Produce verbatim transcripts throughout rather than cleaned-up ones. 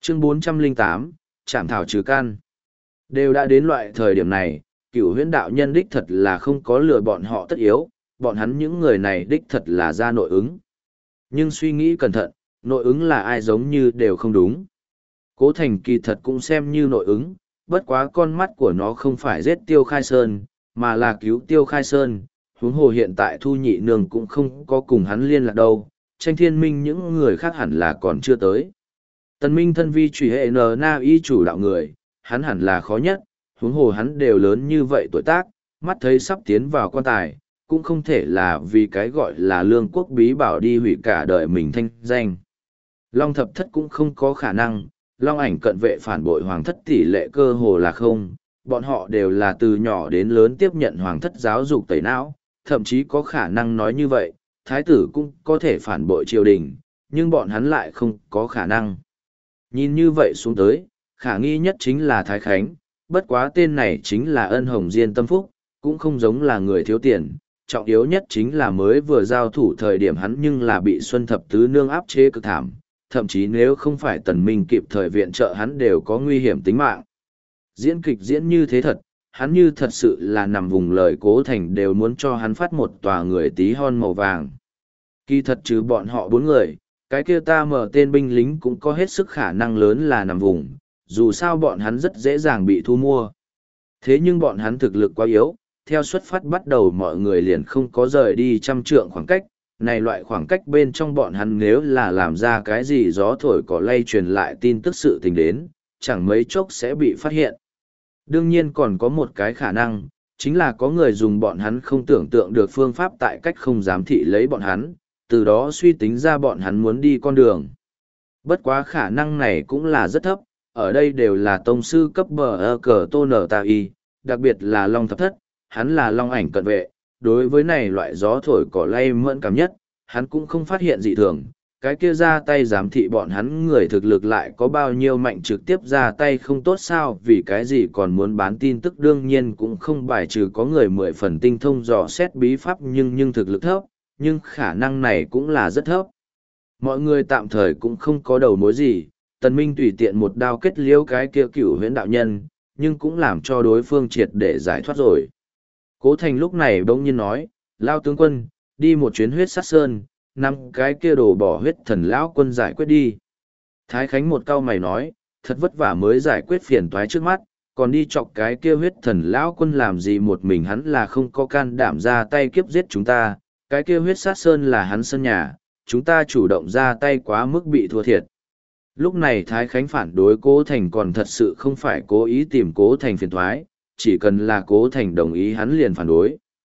Chương bốn trăm lẻ tám, Trảm thảo trừ căn. Đều đã đến loại thời điểm này, cửu huyễn đạo nhân đích thật là không có lừa bọn họ tất yếu, bọn hắn những người này đích thật là ra nội ứng. Nhưng suy nghĩ cẩn thận, nội ứng là ai giống như đều không đúng. Cố Thành kỳ thật cũng xem như nội ứng, bất quá con mắt của nó không phải giết Tiêu Khai Sơn, mà là cứu Tiêu Khai Sơn, huống hồ hiện tại Thu Nhị Nương cũng không có cùng hắn liên lạc đâu, Tranh Thiên Minh những người khác hẳn là còn chưa tới. Tần Minh thân vi trùy hệ N Na y chủ đạo người, hắn hẳn là khó nhất, huống hồ hắn đều lớn như vậy tuổi tác, mắt thấy sắp tiến vào quan tài, cũng không thể là vì cái gọi là lương quốc bí bảo đi hủy cả đời mình thanh danh. Long thập thất cũng không có khả năng, Long ảnh cận vệ phản bội hoàng thất tỷ lệ cơ hồ là không, bọn họ đều là từ nhỏ đến lớn tiếp nhận hoàng thất giáo dục tẩy não, thậm chí có khả năng nói như vậy, thái tử cũng có thể phản bội triều đình, nhưng bọn hắn lại không có khả năng. Nhìn như vậy xuống tới, khả nghi nhất chính là Thái Khánh, bất quá tên này chính là ân hồng diên tâm phúc, cũng không giống là người thiếu tiền, trọng yếu nhất chính là mới vừa giao thủ thời điểm hắn nhưng là bị Xuân Thập Tứ Nương áp chế cực thảm, thậm chí nếu không phải Tần Minh kịp thời viện trợ hắn đều có nguy hiểm tính mạng. Diễn kịch diễn như thế thật, hắn như thật sự là nằm vùng lời Cố Thành đều muốn cho hắn phát một tòa người tí hon màu vàng. Kỳ thật trừ bọn họ bốn người, cái kia ta mở tên binh lính cũng có hết sức khả năng lớn là nằm vùng, dù sao bọn hắn rất dễ dàng bị thu mua. Thế nhưng bọn hắn thực lực quá yếu, theo xuất phát bắt đầu mọi người liền không có rời đi trăm trượng khoảng cách, này loại khoảng cách bên trong bọn hắn nếu là làm ra cái gì gió thổi cỏ lay truyền lại tin tức sự tình đến, chẳng mấy chốc sẽ bị phát hiện. Đương nhiên còn có một cái khả năng, chính là có người dùng bọn hắn không tưởng tượng được phương pháp tại cách không giám thị lấy bọn hắn, từ đó suy tính ra bọn hắn muốn đi con đường. Bất quá khả năng này cũng là rất thấp, ở đây đều là tông sư cấp bờ ơ cờ tô nở tà y, đặc biệt là Long Thập Thất, hắn là Long ảnh cận vệ, đối với này loại gió thổi cỏ lay mẫn cảm nhất, hắn cũng không phát hiện dị thường, cái kia ra tay giám thị bọn hắn người thực lực lại có bao nhiêu mạnh trực tiếp ra tay không tốt sao, vì cái gì còn muốn bán tin tức đương nhiên cũng không bài trừ có người mười phần tinh thông dò xét bí pháp nhưng nhưng thực lực thấp, nhưng khả năng này cũng là rất thấp. Mọi người tạm thời cũng không có đầu mối gì, Tần Minh tùy tiện một đao kết liễu cái kia cửu huyễn đạo nhân, nhưng cũng làm cho đối phương triệt để giải thoát rồi. Cố Thành lúc này bỗng nhiên nói, Lao tướng quân, đi một chuyến huyết sát sơn, năm cái kia đổ bỏ huyết thần lão quân giải quyết đi. Thái Khánh một câu mày nói, thật vất vả mới giải quyết phiền toái trước mắt, còn đi chọc cái kia huyết thần lão quân làm gì một mình hắn là không có can đảm ra tay kiếp giết chúng ta, cái kia huyết sát sơn là hắn sân nhà, chúng ta chủ động ra tay quá mức bị thua thiệt. Lúc này Thái Khánh phản đối Cố Thành còn thật sự không phải cố ý tìm Cố Thành phiền thoái, chỉ cần là Cố Thành đồng ý hắn liền phản đối.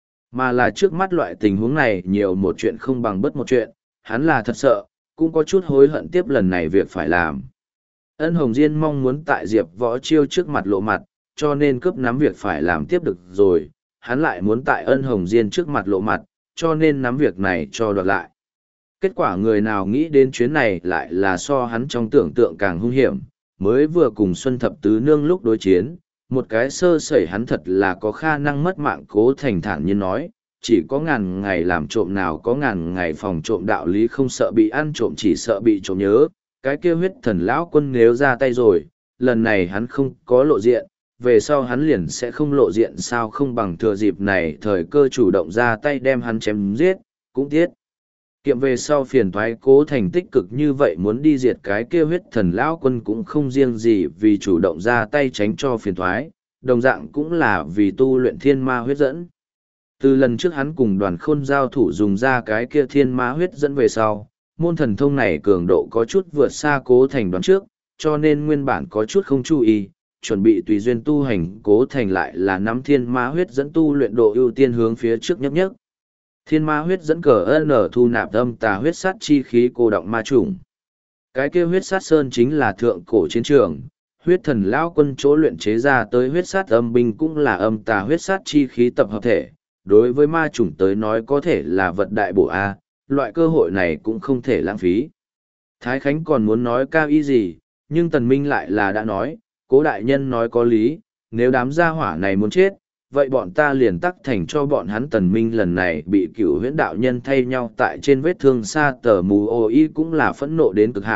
Mà là trước mắt loại tình huống này nhiều một chuyện không bằng bất một chuyện, hắn là thật sợ, cũng có chút hối hận tiếp lần này việc phải làm. Ân Hồng Diên mong muốn tại Diệp Võ Chiêu trước mặt lộ mặt, cho nên cướp nắm việc phải làm tiếp được rồi, hắn lại muốn tại Ân Hồng Diên trước mặt lộ mặt, cho nên nắm việc này cho đoạt lại. Kết quả người nào nghĩ đến chuyến này lại là so hắn trong tưởng tượng càng hung hiểm, mới vừa cùng Xuân Thập Tứ Nương lúc đối chiến, một cái sơ sẩy hắn thật là có khả năng mất mạng. Cố Thành thản nhiên nói, chỉ có ngàn ngày làm trộm nào có ngàn ngày phòng trộm, đạo lý không sợ bị ăn trộm chỉ sợ bị trộm nhớ, cái kia huyết thần lão quân nếu ra tay rồi, lần này hắn không có lộ diện, về sau hắn liền sẽ không lộ diện sao, không bằng thừa dịp này thời cơ chủ động ra tay đem hắn chém giết, cũng tiết kiệm về sau phiền toái. Cố Thành tích cực như vậy muốn đi diệt cái kia huyết thần lão quân cũng không riêng gì vì chủ động ra tay tránh cho phiền toái, đồng dạng cũng là vì tu luyện thiên ma huyết dẫn. Từ lần trước hắn cùng Đoàn Khôn giao thủ dùng ra cái kia thiên ma huyết dẫn về sau, môn thần thông này cường độ có chút vượt xa Cố Thành đoán trước, cho nên nguyên bản có chút không chú ý, chuẩn bị tùy duyên tu hành. Cố Thành lại là nắm thiên ma huyết dẫn tu luyện độ ưu tiên hướng phía trước nhất nhất. Thiên ma huyết dẫn cờ ân ở thu nạp âm tà huyết sát chi khí cô động ma chủng. Cái kia huyết sát sơn chính là thượng cổ chiến trường, huyết thần lão quân chỗ luyện chế ra tới huyết sát âm binh cũng là âm tà huyết sát chi khí tập hợp thể. Đối với ma chủng tới nói có thể là vật đại bổ A, loại cơ hội này cũng không thể lãng phí. Thái Khánh còn muốn nói cao ý gì, nhưng Tần Minh lại là đã nói, Cố đại nhân nói có lý, nếu đám gia hỏa này muốn chết, vậy bọn ta liền tắc thành cho bọn hắn. Tần Minh lần này bị cửu huyễn đạo nhân thay nhau tại trên vết thương xa tờ mù ô y cũng là phẫn nộ đến cực hạn,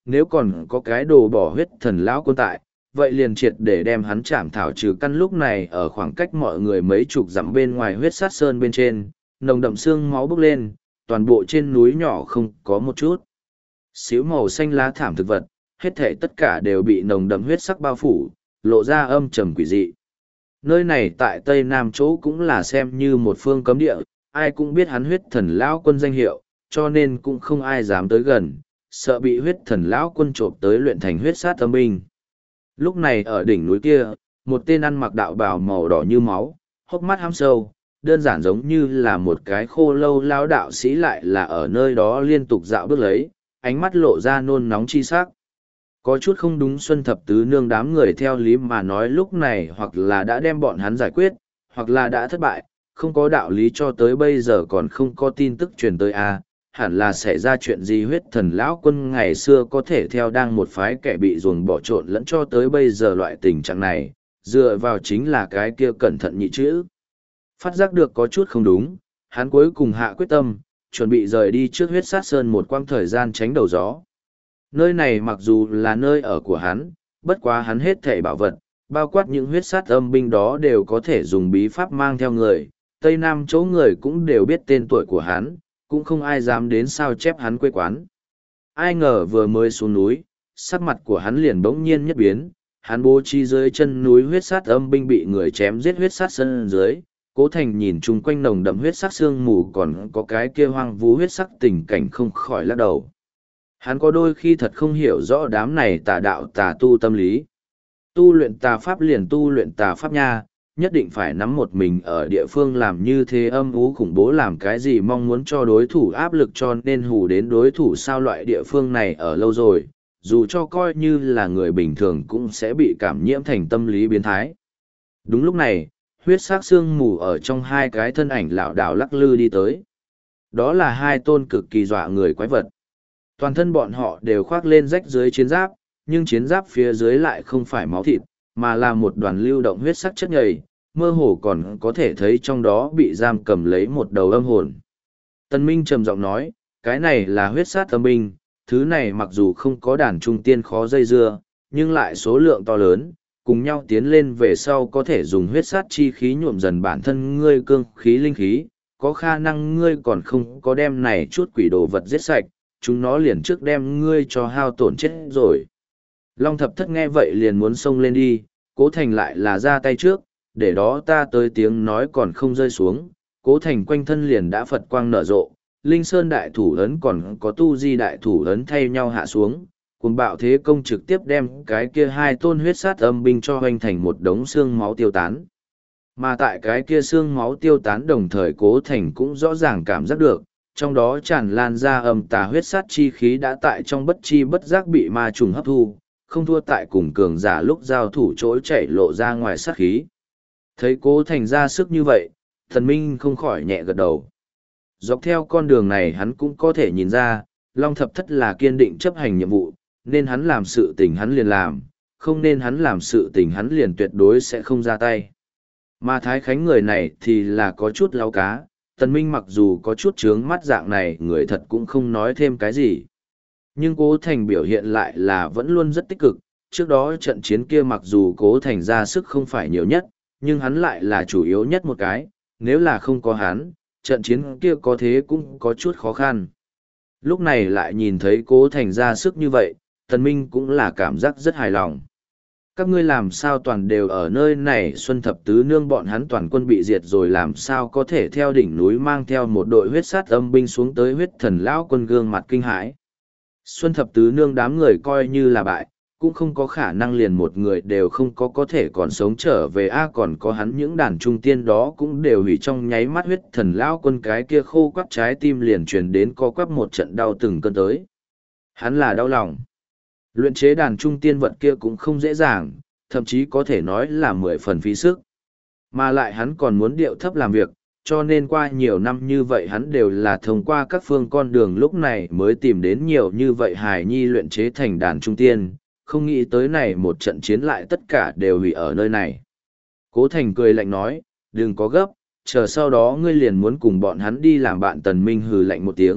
nếu còn có cái đồ bỏ huyết thần lão quân tại, vậy liền triệt để đem hắn chạm thảo trừ căn. Lúc này ở khoảng cách mọi người mấy chục dặm bên ngoài huyết sát sơn bên trên, nồng đậm xương máu bốc lên, toàn bộ trên núi nhỏ không có một chút xíu màu xanh lá thảm thực vật, hết thể tất cả đều bị nồng đậm huyết sắc bao phủ, lộ ra âm trầm quỷ dị. Nơi này tại Tây Nam chỗ cũng là xem như một phương cấm địa, ai cũng biết hắn huyết thần lão quân danh hiệu, cho nên cũng không ai dám tới gần, sợ bị huyết thần lão quân trộm tới luyện thành huyết sát âm binh. Lúc này ở đỉnh núi kia, một tên ăn mặc đạo bào màu đỏ như máu, hốc mắt hăm sâu, đơn giản giống như là một cái khô lâu lao đạo sĩ lại là ở nơi đó liên tục dạo bước lấy, ánh mắt lộ ra nôn nóng chi sắc. Có chút không đúng, Xuân Thập Tứ Nương đám người theo lý mà nói lúc này hoặc là đã đem bọn hắn giải quyết, hoặc là đã thất bại, không có đạo lý cho tới bây giờ còn không có tin tức truyền tới a. Hẳn là xảy ra chuyện gì. Huyết thần lão quân ngày xưa có thể theo đang một phái kẻ bị ruồng bỏ trộn lẫn cho tới bây giờ loại tình trạng này, dựa vào chính là cái kia cẩn thận nhị chữ. Phát giác được có chút không đúng, hắn cuối cùng hạ quyết tâm, chuẩn bị rời đi trước huyết sát sơn một quãng thời gian tránh đầu gió. Nơi này mặc dù là nơi ở của hắn, bất quá hắn hết thảy bảo vật, bao quát những huyết sát âm binh đó đều có thể dùng bí pháp mang theo người. Tây Nam chỗ người cũng đều biết tên tuổi của hắn, cũng không ai dám đến sao chép hắn quê quán. Ai ngờ vừa mới xuống núi, sắc mặt của hắn liền bỗng nhiên nhất biến, hắn bố trí dưới chân núi huyết sát âm binh bị người chém giết huyết sát sân dưới. Cố Thành nhìn chung quanh nồng đậm huyết sắc sương mù còn có cái kia hoang vu huyết sắc tình cảnh không khỏi lắc đầu. Hắn có đôi khi thật không hiểu rõ đám này tà đạo tà tu tâm lý. Tu luyện tà pháp liền tu luyện tà pháp nha, nhất định phải nắm một mình ở địa phương làm như thế âm ú khủng bố làm cái gì mong muốn cho đối thủ áp lực cho nên hù đến đối thủ sao loại địa phương này ở lâu rồi, dù cho coi như là người bình thường cũng sẽ bị cảm nhiễm thành tâm lý biến thái. Đúng lúc này, huyết sắc sương mù ở trong hai cái thân ảnh lảo đảo lắc lư đi tới. Đó là hai tôn cực kỳ dọa người quái vật. Toàn thân bọn họ đều khoác lên rách dưới chiến giáp, nhưng chiến giáp phía dưới lại không phải máu thịt, mà là một đoàn lưu động huyết sắc chất nhầy, mơ hồ còn có thể thấy trong đó bị giam cầm lấy một đầu âm hồn. Tân Minh trầm giọng nói, cái này là huyết sát âm binh, thứ này mặc dù không có đàn trung tiên khó dây dưa, nhưng lại số lượng to lớn, cùng nhau tiến lên về sau có thể dùng huyết sát chi khí nhuộm dần bản thân ngươi cương khí linh khí, có khả năng ngươi còn không có đem này chút quỷ đồ vật giết sạch, chúng nó liền trước đem ngươi cho hao tổn chết rồi. Long Thập Thất nghe vậy liền muốn xông lên đi, Cố Thành lại là ra tay trước, để đó ta tới tiếng nói còn không rơi xuống, Cố Thành quanh thân liền đã Phật quang nở rộ, Linh Sơn đại thủ ấn còn có Tu Di đại thủ ấn thay nhau hạ xuống, cùng bạo thế công trực tiếp đem cái kia hai tôn huyết sát âm binh cho hoành thành một đống xương máu tiêu tán. Mà tại cái kia xương máu tiêu tán đồng thời Cố Thành cũng rõ ràng cảm giác được, trong đó tràn lan ra âm tà huyết sát chi khí đã tại trong bất chi bất giác bị ma trùng hấp thu, không thua tại cùng cường giả lúc giao thủ trỗi chảy lộ ra ngoài sát khí. Thấy Cố Thành ra sức như vậy, Thần Minh không khỏi nhẹ gật đầu. Dọc theo con đường này hắn cũng có thể nhìn ra, Long Thập Thất là kiên định chấp hành nhiệm vụ, nên hắn làm sự tình hắn liền làm, không nên hắn làm sự tình hắn liền tuyệt đối sẽ không ra tay. Mà Thái Khánh người này thì là có chút láo cá, Tần Minh mặc dù có chút trướng mắt dạng này người thật cũng không nói thêm cái gì. Nhưng Cố Thành biểu hiện lại là vẫn luôn rất tích cực, trước đó trận chiến kia mặc dù Cố Thành ra sức không phải nhiều nhất, nhưng hắn lại là chủ yếu nhất một cái, nếu là không có hắn, trận chiến kia có thế cũng có chút khó khăn. Lúc này lại nhìn thấy Cố Thành ra sức như vậy, Tần Minh cũng là cảm giác rất hài lòng. Các ngươi làm sao toàn đều ở nơi này, Xuân Thập Tứ Nương bọn hắn toàn quân bị diệt rồi làm sao có thể theo đỉnh núi mang theo một đội huyết sát âm binh xuống tới. Huyết thần lão quân gương mặt kinh hãi. Xuân Thập Tứ Nương đám người coi như là bại, cũng không có khả năng liền một người đều không có có thể còn sống trở về a còn có hắn những đàn trung tiên đó cũng đều hủy trong nháy mắt. Huyết thần lão quân cái kia khô quắt trái tim liền truyền đến co quắp một trận đau từng cơn tới. Hắn là đau lòng. Luyện chế đàn trung tiên vật kia cũng không dễ dàng, thậm chí có thể nói là mười phần phí sức. Mà lại hắn còn muốn điệu thấp làm việc, cho nên qua nhiều năm như vậy hắn đều là thông qua các phương con đường lúc này mới tìm đến nhiều như vậy hài nhi luyện chế thành đàn trung tiên, không nghĩ tới này một trận chiến lại tất cả đều hủy ở nơi này. Cố Thành cười lạnh nói, đừng có gấp, chờ sau đó ngươi liền muốn cùng bọn hắn đi làm bạn. Tần Minh hừ lạnh một tiếng,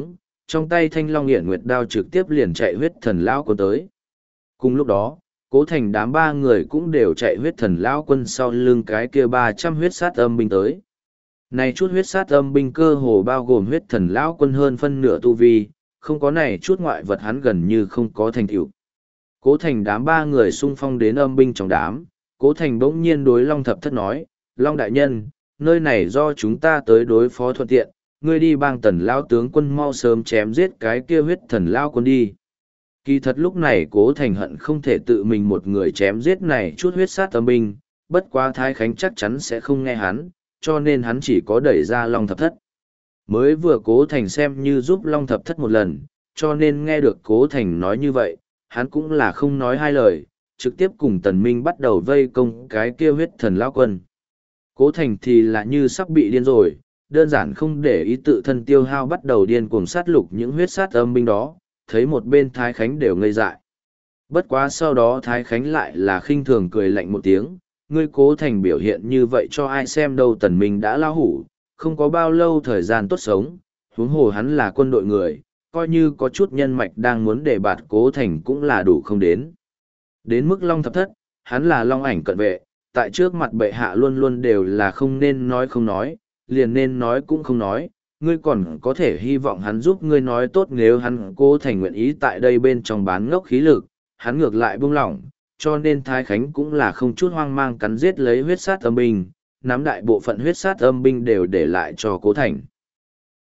trong tay thanh long hiển nguyệt đao trực tiếp liền chạy huyết thần lão quân tới. Cùng lúc đó, Cố Thành đám ba người cũng đều chạy huyết thần lão quân sau lưng cái kia ba trăm huyết sát âm binh tới. Này chút huyết sát âm binh cơ hồ bao gồm huyết thần lão quân hơn phân nửa tu vi, không có này chút ngoại vật hắn gần như không có thành tựu. Cố Thành đám ba người xung phong đến âm binh trong đám, Cố Thành bỗng nhiên đối Long Thập Thất nói, Long đại nhân, nơi này do chúng ta tới đối phó thuận tiện, ngươi đi bang tần lao tướng quân mau sớm chém giết cái kia huyết thần lao quân đi. Kỳ thật lúc này Cố Thành hận không thể tự mình một người chém giết này chút huyết sát âm binh, bất quá Thái Khánh chắc chắn sẽ không nghe hắn, cho nên hắn chỉ có đẩy ra Long Thập Thất. Mới vừa Cố Thành xem như giúp Long Thập Thất một lần, cho nên nghe được Cố Thành nói như vậy, hắn cũng là không nói hai lời, trực tiếp cùng Tần Minh bắt đầu vây công cái kia huyết thần lao quân. Cố Thành thì là như sắp bị điên rồi, đơn giản không để ý tự thân tiêu hao bắt đầu điên cuồng sát lục những huyết sát âm binh đó, thấy một bên Thái Khánh đều ngây dại. Bất quá sau đó Thái Khánh lại là khinh thường cười lạnh một tiếng, ngươi Cố Thành biểu hiện như vậy cho ai xem đâu. Tần Minh đã lao hủ, không có bao lâu thời gian tốt sống, huống hồ hắn là quân đội người, coi như có chút nhân mạch đang muốn để bạt Cố Thành cũng là đủ không đến. Đến mức Long Thập Thất, hắn là Long Ảnh cận vệ, tại trước mặt bệ hạ luôn luôn đều là không nên nói không nói, liền nên nói cũng không nói, ngươi còn có thể hy vọng hắn giúp ngươi nói tốt. Nếu hắn Cố Thành nguyện ý tại đây bên trong bán ngốc khí lực, hắn ngược lại buông lỏng, cho nên Thái Khánh cũng là không chút hoang mang cắn giết lấy huyết sát âm binh, nắm đại bộ phận huyết sát âm binh đều để lại cho Cố Thành.